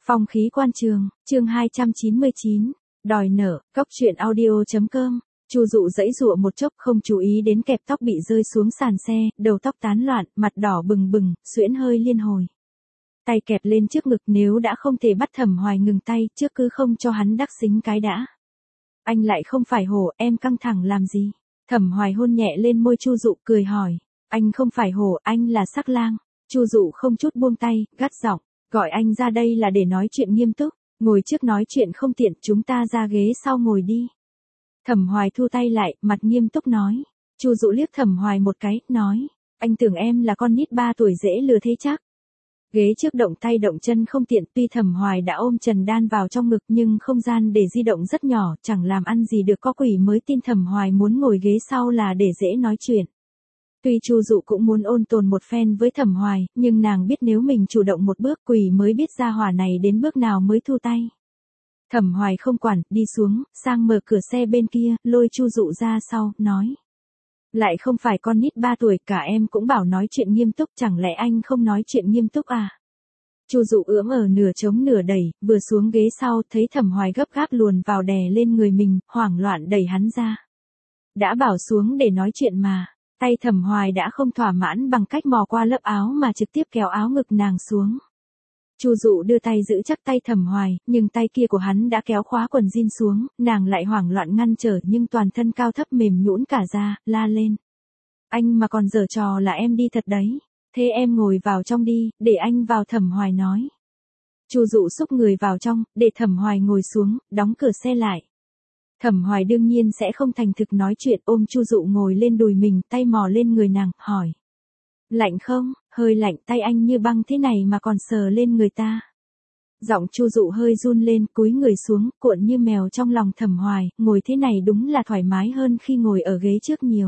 Phong khí quan trường, chương 299, đòi nợ, cóc truyện audio.com. Chu Dụ giãy giụa một chốc không chú ý đến kẹp tóc bị rơi xuống sàn xe, đầu tóc tán loạn, mặt đỏ bừng bừng, suyễn hơi liên hồi. Tay kẹp lên trước ngực, nếu đã không thể bắt Thẩm Hoài ngừng tay, trước cứ không cho hắn đắc xính cái đã. Anh lại không phải hổ, em căng thẳng làm gì? Thẩm Hoài hôn nhẹ lên môi Chu Dụ, cười hỏi. Anh không phải hổ, anh là sắc lang. Chu Dụ không chút buông tay, gắt giọng. Gọi anh ra đây là để nói chuyện nghiêm túc, ngồi trước nói chuyện không tiện, chúng ta ra ghế sau ngồi đi. Thẩm Hoài thu tay lại, mặt nghiêm túc nói. Chu Dụ liếc Thẩm Hoài một cái, nói. Anh tưởng em là con nít 3 tuổi dễ lừa thế chắc. Ghế trước động tay động chân không tiện, tuy Thẩm Hoài đã ôm Trần Đan vào trong ngực nhưng không gian để di động rất nhỏ, chẳng làm ăn gì được, có quỷ mới tin Thẩm Hoài muốn ngồi ghế sau là để dễ nói chuyện. Tuy Chu Dụ cũng muốn ôn tồn một phen với Thẩm Hoài, nhưng nàng biết nếu mình chủ động một bước, quỷ mới biết gia hỏa này đến bước nào mới thu tay. Thẩm Hoài không quản, đi xuống, sang mở cửa xe bên kia, lôi Chu Dụ ra sau, nói. Lại không phải con nít 3 tuổi, cả em cũng bảo nói chuyện nghiêm túc, chẳng lẽ anh không nói chuyện nghiêm túc à? Chu Dụ ưỡn ở nửa trống nửa đẩy, vừa xuống ghế sau, thấy Thẩm Hoài gấp gáp luồn vào đè lên người mình, hoảng loạn đẩy hắn ra. Đã bảo xuống để nói chuyện mà. Tay Thẩm Hoài đã không thỏa mãn bằng cách mò qua lớp áo mà trực tiếp kéo áo ngực nàng xuống. Chu Dụ đưa tay giữ chắc tay Thẩm Hoài, nhưng tay kia của hắn đã kéo khóa quần jean xuống, nàng lại hoảng loạn ngăn trở nhưng toàn thân cao thấp mềm nhũn cả ra, la lên. Anh mà còn giở trò là em đi thật đấy, thế em ngồi vào trong đi, để anh vào, Thẩm Hoài nói. Chu Dụ xúc người vào trong, để Thẩm Hoài ngồi xuống, đóng cửa xe lại. Thẩm Hoài đương nhiên sẽ không thành thực nói chuyện, ôm Chu Dụ ngồi lên đùi mình, tay mò lên người nàng, hỏi. Lạnh không? Hơi lạnh, tay anh như băng thế này mà còn sờ lên người ta. Giọng Chu Dụ hơi run lên, cúi người xuống, cuộn như mèo trong lòng Thẩm Hoài, ngồi thế này đúng là thoải mái hơn khi ngồi ở ghế trước nhiều.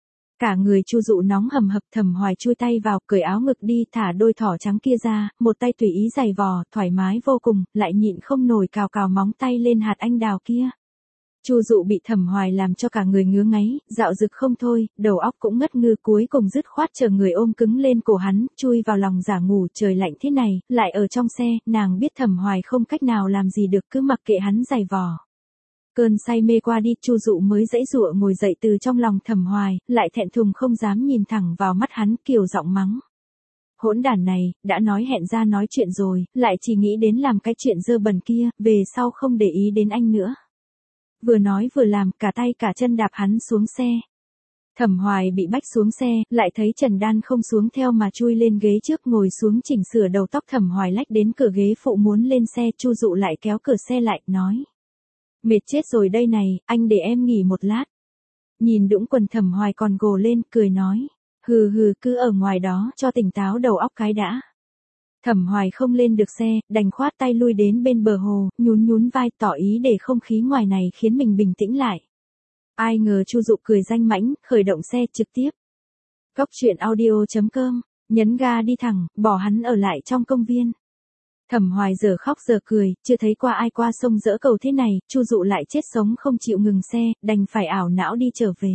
Cả người Chu Dụ nóng hầm hập, Thẩm Hoài chui tay vào, cởi áo ngực đi, thả đôi thỏ trắng kia ra, một tay tùy ý giày vò, thoải mái vô cùng, lại nhịn không nổi cào cào móng tay lên hạt anh đào kia. Chu Dụ bị Thẩm Hoài làm cho cả người ngứa ngáy, dạo dực không thôi, đầu óc cũng ngất ngư, cuối cùng dứt khoát chờ người ôm cứng lên cổ hắn, chui vào lòng giả ngủ. Trời lạnh thế này, lại ở trong xe, nàng biết Thẩm Hoài không cách nào làm gì được, cứ mặc kệ hắn giày vò. Cơn say mê qua đi, Chu Dụ mới giãy giụa ngồi dậy từ trong lòng Thẩm Hoài, lại thẹn thùng không dám nhìn thẳng vào mắt hắn, kiều giọng mắng. Hỗn đản này, đã nói hẹn ra nói chuyện rồi, lại chỉ nghĩ đến làm cái chuyện dơ bẩn kia, về sau không để ý đến anh nữa. Vừa nói vừa làm, cả tay cả chân đạp hắn xuống xe. Thẩm Hoài bị bách xuống xe, lại thấy Trần Đan không xuống theo mà chui lên ghế trước, ngồi xuống chỉnh sửa đầu tóc. Thẩm Hoài lách đến cửa ghế phụ muốn lên xe, Chu Dụ lại kéo cửa xe lại, nói. Mệt chết rồi đây này, anh để em nghỉ một lát. Nhìn đũng quần Thẩm Hoài còn gồ lên, cười nói. Hừ hừ, cứ ở ngoài đó cho tỉnh táo đầu óc cái đã. Thẩm Hoài không lên được xe, đành khoát tay lui đến bên bờ hồ, nhún vai tỏ ý để không khí ngoài này khiến mình bình tĩnh lại. Ai ngờ Chu Dụ cười danh mãnh, khởi động xe trực tiếp. Cóc truyện audio.com, nhấn ga đi thẳng, bỏ hắn ở lại trong công viên. Thẩm Hoài giờ khóc giờ cười, chưa thấy qua ai qua sông dỡ cầu thế này, Chu Dụ lại chết sống không chịu ngừng xe, đành phải ảo não đi trở về.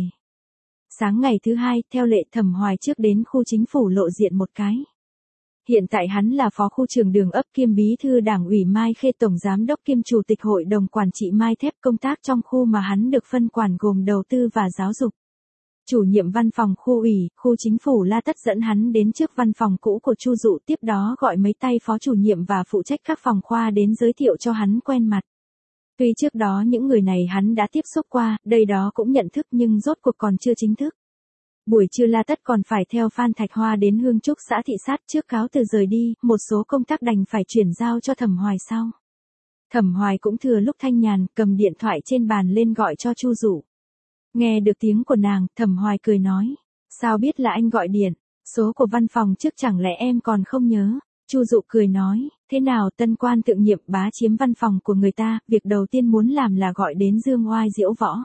Sáng ngày thứ hai, theo lệ Thẩm Hoài trước đến khu chính phủ lộ diện một cái. Hiện tại hắn là phó khu trưởng Đường Ấp kiêm bí thư Đảng ủy Mai Khê, tổng giám đốc kiêm chủ tịch hội đồng quản trị Mai Thép. Công tác trong khu mà hắn được phân quản gồm đầu tư và giáo dục. Chủ nhiệm văn phòng khu ủy, khu chính phủ La Tất dẫn hắn đến trước văn phòng cũ của Chu Dụ, tiếp đó gọi mấy tay phó chủ nhiệm và phụ trách các phòng khoa đến giới thiệu cho hắn quen mặt. Tuy trước đó những người này hắn đã tiếp xúc qua, đây đó cũng nhận thức nhưng rốt cuộc còn chưa chính thức. Buổi trưa La Tất còn phải theo Phan Thạch Hoa đến Hương Trúc xã thị sát, trước cáo từ rời đi, một số công tác đành phải chuyển giao cho Thẩm Hoài sau. Thẩm Hoài cũng thừa lúc thanh nhàn, cầm điện thoại trên bàn lên gọi cho Chu Dụ. Nghe được tiếng của nàng, Thẩm Hoài cười nói. Sao biết là anh gọi điện, số của văn phòng trước chẳng lẽ em còn không nhớ? Chu Dụ cười nói, thế nào tân quan thượng nhiệm bá chiếm văn phòng của người ta, việc đầu tiên muốn làm là gọi đến Dương Oai diễu võ.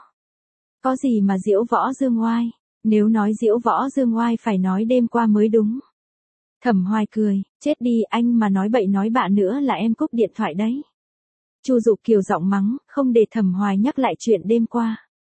Có gì mà diễu võ Dương Oai? Nếu nói diễu võ Dương Oai phải nói đêm qua mới đúng. Thẩm Hoài cười, chết đi, anh mà nói bậy nói bạ nữa là em cúp điện thoại đấy. Chu Dụ kiều giọng mắng, không để Thẩm Hoài nhắc lại chuyện đêm qua.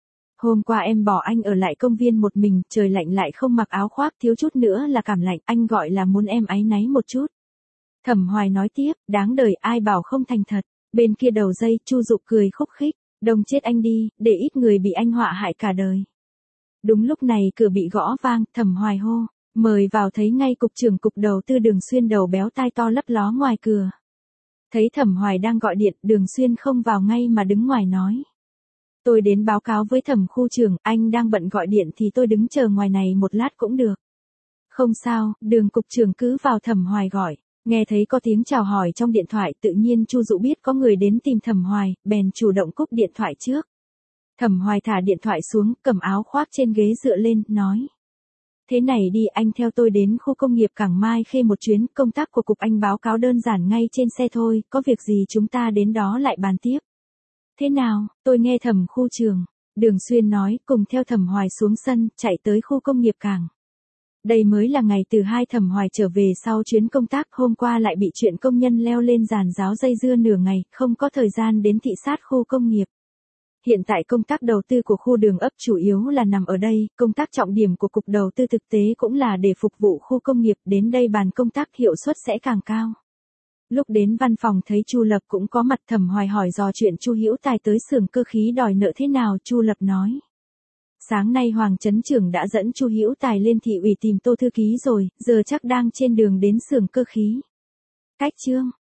Hôm qua em bỏ anh ở lại công viên một mình, trời lạnh lại không mặc áo khoác, thiếu chút nữa là cảm lạnh, anh gọi là muốn em áy náy một chút. Thẩm Hoài nói tiếp, đáng đời ai bảo không thành thật. Bên kia đầu dây, Chu Dụ cười khúc khích, đông chết anh đi, để ít người bị anh họa hại cả đời. Đúng lúc này cửa bị gõ vang, Thẩm Hoài hô, mời vào, thấy ngay cục trưởng cục đầu tư Đường Xuyên đầu béo tai to lấp ló ngoài cửa. Thấy Thẩm Hoài đang gọi điện, Đường Xuyên không vào ngay mà đứng ngoài nói. Tôi đến báo cáo với Thẩm khu trưởng, anh đang bận gọi điện thì tôi đứng chờ ngoài này một lát cũng được. Không sao, Đường cục trưởng cứ vào, Thẩm Hoài gọi. Nghe thấy có tiếng chào hỏi trong điện thoại, tự nhiên Chu Dụ biết có người đến tìm Thẩm Hoài, bèn chủ động cúp điện thoại trước. Thẩm Hoài thả điện thoại xuống, cầm áo khoác trên ghế dựa lên, nói. Thế này đi, anh theo tôi đến khu công nghiệp Cảng Mai Khê một chuyến, công tác của cục anh báo cáo đơn giản ngay trên xe thôi, có việc gì chúng ta đến đó lại bàn tiếp. Thế nào, tôi nghe Thẩm khu trưởng, Đường Xuyên nói, cùng theo Thẩm Hoài xuống sân, chạy tới khu công nghiệp Cảng. Đây mới là ngày thứ hai Thẩm Hoài trở về sau chuyến công tác, hôm qua lại bị chuyện công nhân leo lên giàn giáo dây dưa nửa ngày, không có thời gian đến thị sát khu công nghiệp. Hiện tại công tác đầu tư của khu đường ấp chủ yếu là nằm ở đây, công tác trọng điểm của cục đầu tư thực tế cũng là để phục vụ khu công nghiệp, đến đây bàn công tác hiệu suất sẽ càng cao. Lúc đến văn phòng thấy Chu Lập cũng có mặt, Thẩm Hoài hỏi dò chuyện Chu Hữu Tài tới xưởng cơ khí đòi nợ thế nào, Chu Lập nói. Sáng nay Hoàng Trấn Trưởng đã dẫn Chu Hữu Tài lên thị ủy tìm Tô thư ký rồi, giờ chắc đang trên đường đến xưởng cơ khí. Cách Trương